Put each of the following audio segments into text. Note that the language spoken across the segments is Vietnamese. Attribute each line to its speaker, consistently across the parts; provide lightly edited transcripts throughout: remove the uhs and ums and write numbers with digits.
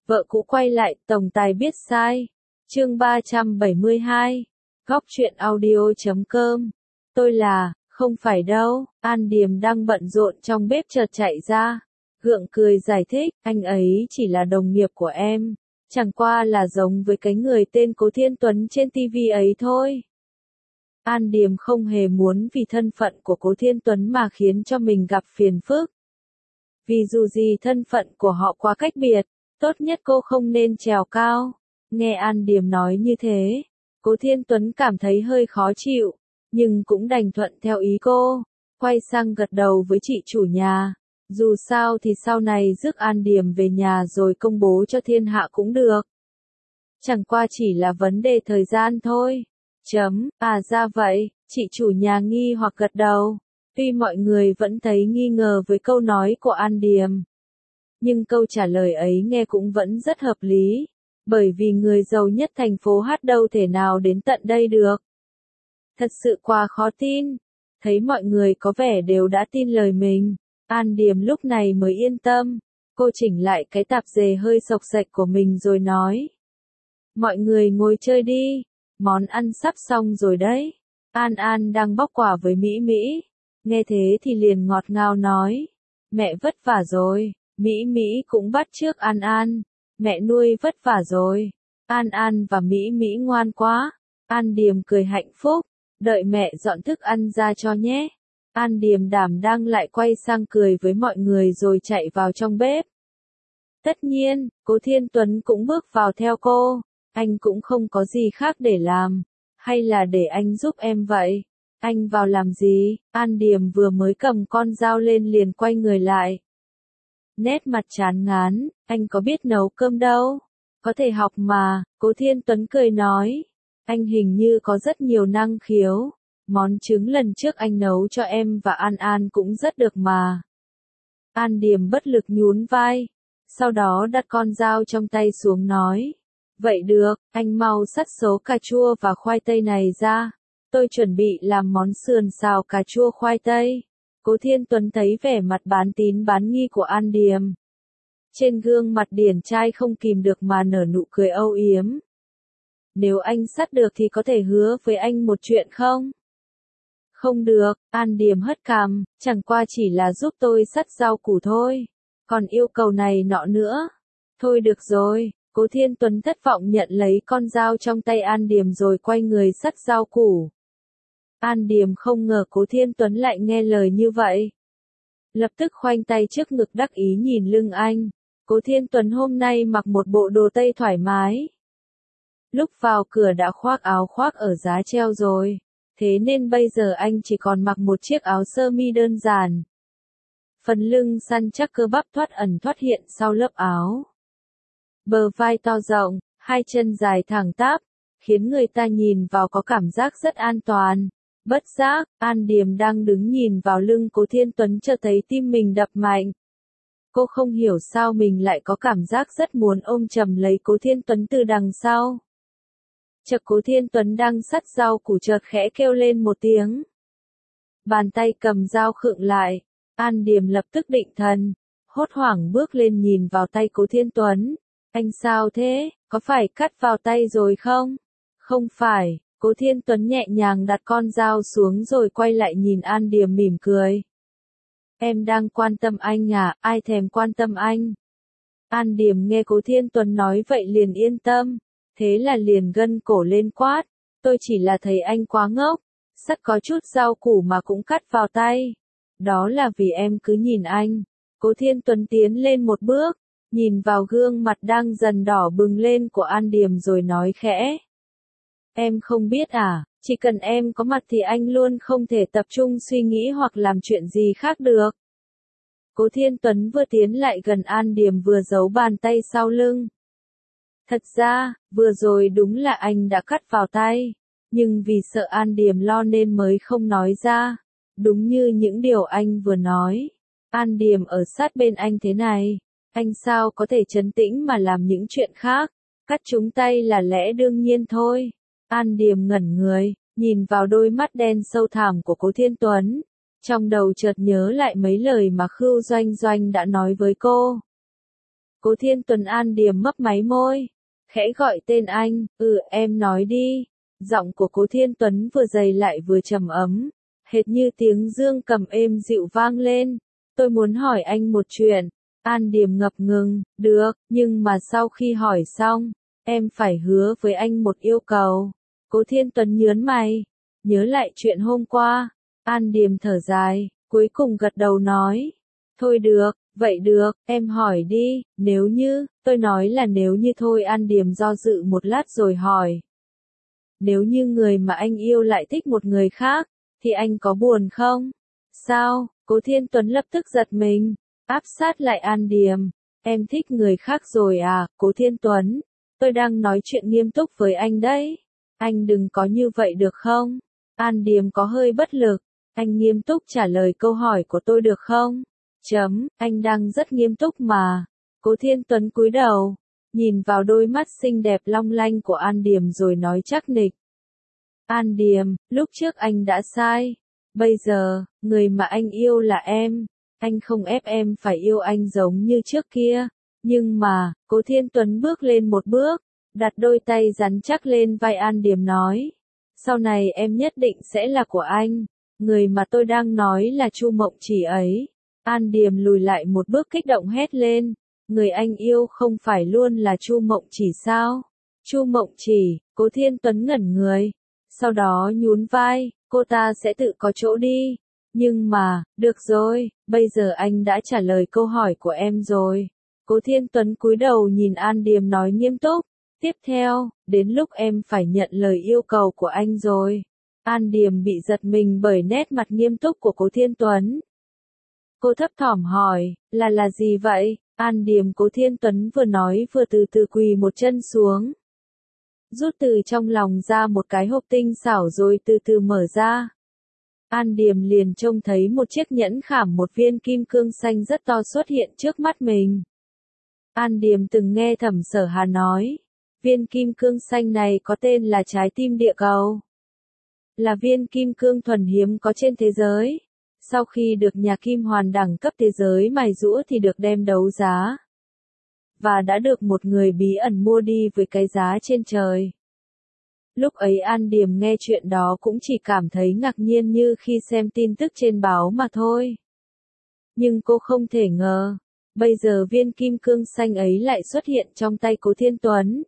Speaker 1: Vợ cũ quay lại, tổng tài biết sai. Chương 372. Góc truyện audio.com. Tôi là, không phải đâu, An Điềm đang bận rộn trong bếp chợt chạy ra. Gượng cười giải thích, anh ấy chỉ là đồng nghiệp của em. Chẳng qua là giống với cái người tên Cố Thiên Tuấn trên TV ấy thôi. An Điềm không hề muốn vì thân phận của Cố Thiên Tuấn mà khiến cho mình gặp phiền phức. Vì dù gì thân phận của họ quá cách biệt, tốt nhất cô không nên trèo cao. Nghe An Điềm nói như thế, Cố Thiên Tuấn cảm thấy hơi khó chịu, nhưng cũng đành thuận theo ý cô, quay sang gật đầu với chị chủ nhà. Dù sao thì sau này rước An Điềm về nhà rồi công bố cho thiên hạ cũng được. Chẳng qua chỉ là vấn đề thời gian thôi. À ra vậy, chị chủ nhà nghi hoặc gật đầu. Tuy mọi người vẫn thấy nghi ngờ với câu nói của An Điềm, nhưng câu trả lời ấy nghe cũng vẫn rất hợp lý, bởi vì người giàu nhất thành phố Hát đâu thể nào đến tận đây được. Thật sự quá khó tin. Thấy mọi người có vẻ đều đã tin lời mình, An Điềm lúc này mới yên tâm. Cô chỉnh lại cái tạp dề hơi xộc xệch của mình rồi nói: mọi người ngồi chơi đi, món ăn sắp xong rồi đấy. An An đang bóc quả với Mỹ Mỹ, nghe thế thì liền ngọt ngào nói: mẹ vất vả rồi. Mỹ Mỹ cũng bắt chước An An: mẹ nuôi vất vả rồi. An An và Mỹ Mỹ ngoan quá. An Điềm cười hạnh phúc: đợi mẹ dọn thức ăn ra cho nhé. An Điềm đảm đang lại quay sang cười với mọi người rồi chạy vào trong bếp. Tất nhiên, Cố Thiên Tuấn cũng bước vào theo cô. Anh cũng không có gì khác để làm. Hay là để anh giúp em vậy? Anh vào làm gì? An Điềm vừa mới cầm con dao lên liền quay người lại. Nét mặt chán ngán, anh có biết nấu cơm đâu. Có thể học mà, Cố Thiên Tuấn cười nói. Anh hình như có rất nhiều năng khiếu. Món trứng lần trước anh nấu cho em và An An cũng rất được mà. An Điềm bất lực nhún vai. Sau đó đặt con dao trong tay xuống nói: vậy được, anh mau xắt số cà chua và khoai tây này ra. Tôi chuẩn bị làm món sườn xào cà chua khoai tây. Cố Thiên Tuấn thấy vẻ mặt bán tín bán nghi của An Điềm. Trên gương mặt điển trai không kìm được mà nở nụ cười âu yếm. Nếu anh xắt được thì có thể hứa với anh một chuyện không? Không được, An Điềm hất cằm, chẳng qua chỉ là giúp tôi xắt rau củ thôi. Còn yêu cầu này nọ nữa. Thôi được rồi. Cố Thiên Tuấn thất vọng nhận lấy con dao trong tay An Điềm rồi quay người xắt rau củ. An Điềm không ngờ Cố Thiên Tuấn lại nghe lời như vậy. Lập tức khoanh tay trước ngực đắc ý nhìn lưng anh. Cố Thiên Tuấn hôm nay mặc một bộ đồ tây thoải mái. Lúc vào cửa đã khoác áo khoác ở giá treo rồi. Thế nên bây giờ anh chỉ còn mặc một chiếc áo sơ mi đơn giản. Phần lưng săn chắc cơ bắp thoát ẩn thoát hiện sau lớp áo. Bờ vai to rộng, hai chân dài thẳng tắp, khiến người ta nhìn vào có cảm giác rất an toàn. Bất giác, An Điềm đang đứng nhìn vào lưng Cố Thiên Tuấn chợt thấy tim mình đập mạnh. Cô không hiểu sao mình lại có cảm giác rất muốn ôm chầm lấy Cố Thiên Tuấn từ đằng sau. Chợt Cố Thiên Tuấn đang xắt rau củ chợt khẽ kêu lên một tiếng. Bàn tay cầm dao khựng lại, An Điềm lập tức định thần, hốt hoảng bước lên nhìn vào tay Cố Thiên Tuấn. Anh sao thế, có phải cắt vào tay rồi không? Không phải, Cố Thiên Tuấn nhẹ nhàng đặt con dao xuống rồi quay lại nhìn An Điềm mỉm cười. Em đang quan tâm anh à, ai thèm quan tâm anh? An Điềm nghe Cố Thiên Tuấn nói vậy liền yên tâm, thế là liền gân cổ lên quát. Tôi chỉ là thấy anh quá ngốc, sắt có chút rau củ mà cũng cắt vào tay. Đó là vì em cứ nhìn anh. Cố Thiên Tuấn tiến lên một bước, nhìn vào gương mặt đang dần đỏ bừng lên của An Điềm rồi nói khẽ. Em không biết à, chỉ cần em có mặt thì anh luôn không thể tập trung suy nghĩ hoặc làm chuyện gì khác được. Cố Thiên Tuấn vừa tiến lại gần An Điềm vừa giấu bàn tay sau lưng. Thật ra, vừa rồi đúng là anh đã cắt vào tay, nhưng vì sợ An Điềm lo nên mới không nói ra. Đúng như những điều anh vừa nói, An Điềm ở sát bên anh thế này, anh sao có thể trấn tĩnh mà làm những chuyện khác, cắt trúng tay là lẽ đương nhiên thôi. An Điềm ngẩn người, nhìn vào đôi mắt đen sâu thẳm của Cố Thiên Tuấn, trong đầu chợt nhớ lại mấy lời mà Khưu Doanh Doanh đã nói với cô. Cố Thiên Tuấn An Điềm mấp máy môi, khẽ gọi tên anh, em nói đi. Giọng của Cố Thiên Tuấn vừa dày lại vừa trầm ấm, hệt như tiếng dương cầm êm dịu vang lên. Tôi muốn hỏi anh một chuyện. An Điềm ngập ngừng, được, nhưng mà sau khi hỏi xong, em phải hứa với anh một yêu cầu. Cố Thiên Tuấn nhớn mày, nhớ lại chuyện hôm qua. An Điềm thở dài, cuối cùng gật đầu nói. Thôi được, vậy được, em hỏi đi, nếu như, tôi nói là nếu như thôi. An Điềm do dự một lát rồi hỏi. Nếu như người mà anh yêu lại thích một người khác, thì anh có buồn không? Sao? Cố Thiên Tuấn lập tức giật mình, áp sát lại An Điềm. Em thích người khác rồi à? Cố Thiên Tuấn, tôi đang nói chuyện nghiêm túc với anh đấy. Anh đừng có như vậy được không? An Điềm có hơi bất lực. Anh nghiêm túc trả lời câu hỏi của tôi được không? Anh đang rất nghiêm túc mà. Cố Thiên Tuấn cúi đầu, nhìn vào đôi mắt xinh đẹp long lanh của An Điềm rồi nói chắc nịch. An Điềm, lúc trước anh đã sai. Bây giờ, người mà anh yêu là em. Anh không ép em phải yêu anh giống như trước kia. Nhưng mà, Cố Thiên Tuấn bước lên một bước, đặt đôi tay rắn chắc lên vai An Điềm nói. Sau này em nhất định sẽ là của anh. Người mà tôi đang nói là Chu Mộng Chỉ ấy. An Điềm lùi lại một bước kích động hét lên. Người anh yêu không phải luôn là Chu Mộng Chỉ sao? Chu Mộng Chỉ, Cố Thiên Tuấn ngẩn người. Sau đó nhún vai, cô ta sẽ tự có chỗ đi. Nhưng mà, được rồi, bây giờ anh đã trả lời câu hỏi của em rồi. Cố Thiên Tuấn cúi đầu nhìn An Điềm nói nghiêm túc. Tiếp theo, đến lúc em phải nhận lời yêu cầu của anh rồi. An Điềm bị giật mình bởi nét mặt nghiêm túc của Cố Thiên Tuấn. Cô thấp thỏm hỏi, là gì vậy? An Điềm. Cố Thiên Tuấn vừa nói vừa từ từ quỳ một chân xuống. Rút từ trong lòng ra một cái hộp tinh xảo rồi từ từ mở ra. An Điềm liền trông thấy một chiếc nhẫn khảm một viên kim cương xanh rất to xuất hiện trước mắt mình. An Điềm từng nghe Thẩm Sở Hà nói, viên kim cương xanh này có tên là trái tim địa cầu. Là viên kim cương thuần hiếm có trên thế giới. Sau khi được nhà kim hoàn đẳng cấp thế giới mài giũa thì được đem đấu giá. Và đã được một người bí ẩn mua đi với cái giá trên trời. Lúc ấy An Điềm nghe chuyện đó cũng chỉ cảm thấy ngạc nhiên như khi xem tin tức trên báo mà thôi. Nhưng cô không thể ngờ, bây giờ viên kim cương xanh ấy lại xuất hiện trong tay Cố Thiên Tuấn.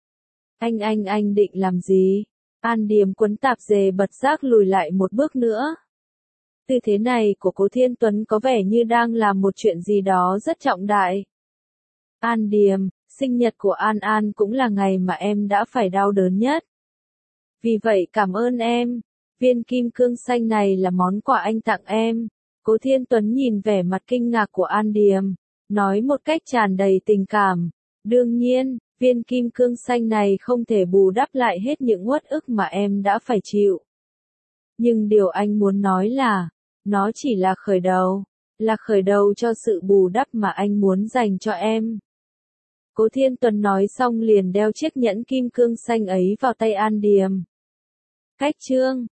Speaker 1: Anh định làm gì? An Điềm quấn tạp dề bật giác lùi lại một bước nữa. Tư thế này của Cố Thiên Tuấn có vẻ như đang làm một chuyện gì đó rất trọng đại. An Điềm, sinh nhật của An An cũng là ngày mà em đã phải đau đớn nhất. Vì vậy cảm ơn em. Viên kim cương xanh này là món quà anh tặng em. Cố Thiên Tuấn nhìn vẻ mặt kinh ngạc của An Điềm, nói một cách tràn đầy tình cảm. Đương nhiên, viên kim cương xanh này không thể bù đắp lại hết những uất ức mà em đã phải chịu. Nhưng điều anh muốn nói là, nó chỉ là khởi đầu cho sự bù đắp mà anh muốn dành cho em. Cố Thiên Tuấn nói xong liền đeo chiếc nhẫn kim cương xanh ấy vào tay An Điềm. Cách chương